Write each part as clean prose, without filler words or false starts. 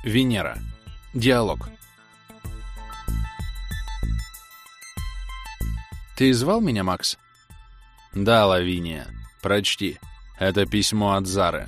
Венера. Диалог. Ты звал меня, Макс? Да, Лавиния. Прочти. Это письмо от Зары.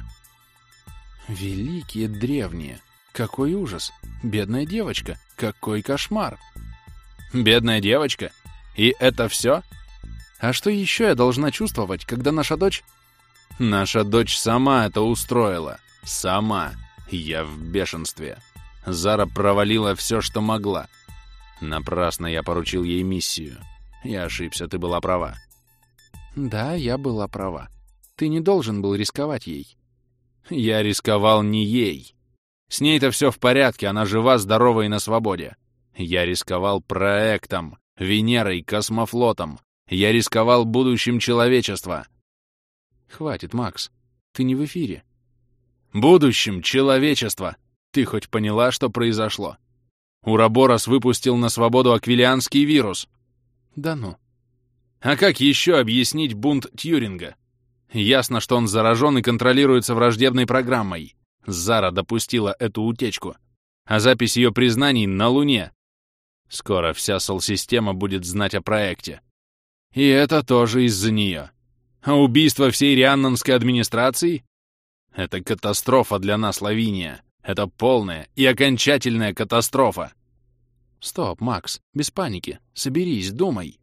Великие древние. Какой ужас. Бедная девочка. Какой кошмар. Бедная девочка? И это все? А что еще я должна чувствовать, когда наша дочь... Наша дочь сама это устроила. Сама. Я в бешенстве. Зара провалила все, что могла. Напрасно я поручил ей миссию. Я ошибся, ты была права. Да, я была права. Ты не должен был рисковать ей. Я рисковал не ей. С ней-то все в порядке, она жива, здорова и на свободе. Я рисковал проектом, Венерой, космофлотом. Я рисковал будущим человечества. Хватит, Макс. Ты не в эфире. Будущим человечества. Ты хоть поняла, что произошло? Ураборос выпустил на свободу аквилианский вирус. Да ну. А как еще объяснить бунт Тьюринга? Ясно, что он заражен и контролируется враждебной программой. Зара допустила эту утечку. А запись ее признаний на Луне. Скоро вся Сол-система будет знать о проекте. И это тоже из-за нее. А убийство всей рианнонской администрации? Это катастрофа для нас, Лавиния. Это полная и окончательная катастрофа. Стоп, Макс, без паники. Соберись, думай.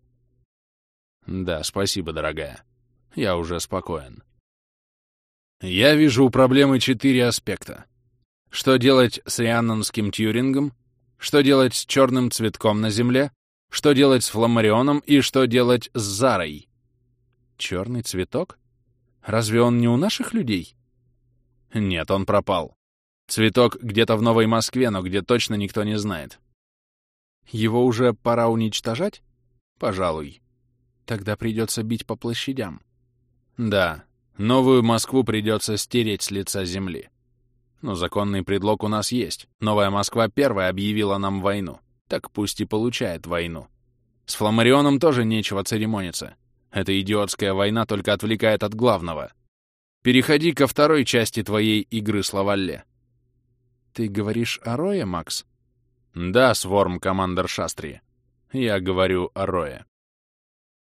Да, спасибо, дорогая. Я уже спокоен. Я вижу у проблемы 4 аспекта. Что делать с рианнонским Тьюрингом? Что делать с черным цветком на Земле? Что делать с Фламарионом? И что делать с Зарой? Черный цветок? Разве он не у наших людей? Нет, он пропал. Цветок где-то в Новой Москве, но где точно никто не знает. Его уже пора уничтожать? Пожалуй. Тогда придется бить по площадям. Да, Новую Москву придется стереть с лица земли. Но законный предлог у нас есть. Новая Москва первая объявила нам войну. Так пусть и получает войну. С Фламарионом тоже нечего церемониться. Эта идиотская война только отвлекает от главного. Переходи ко второй части твоей игры с Лавалле. Ты говоришь о Рое, Макс? Да, Сворм, командор Шастри. Я говорю о Рое.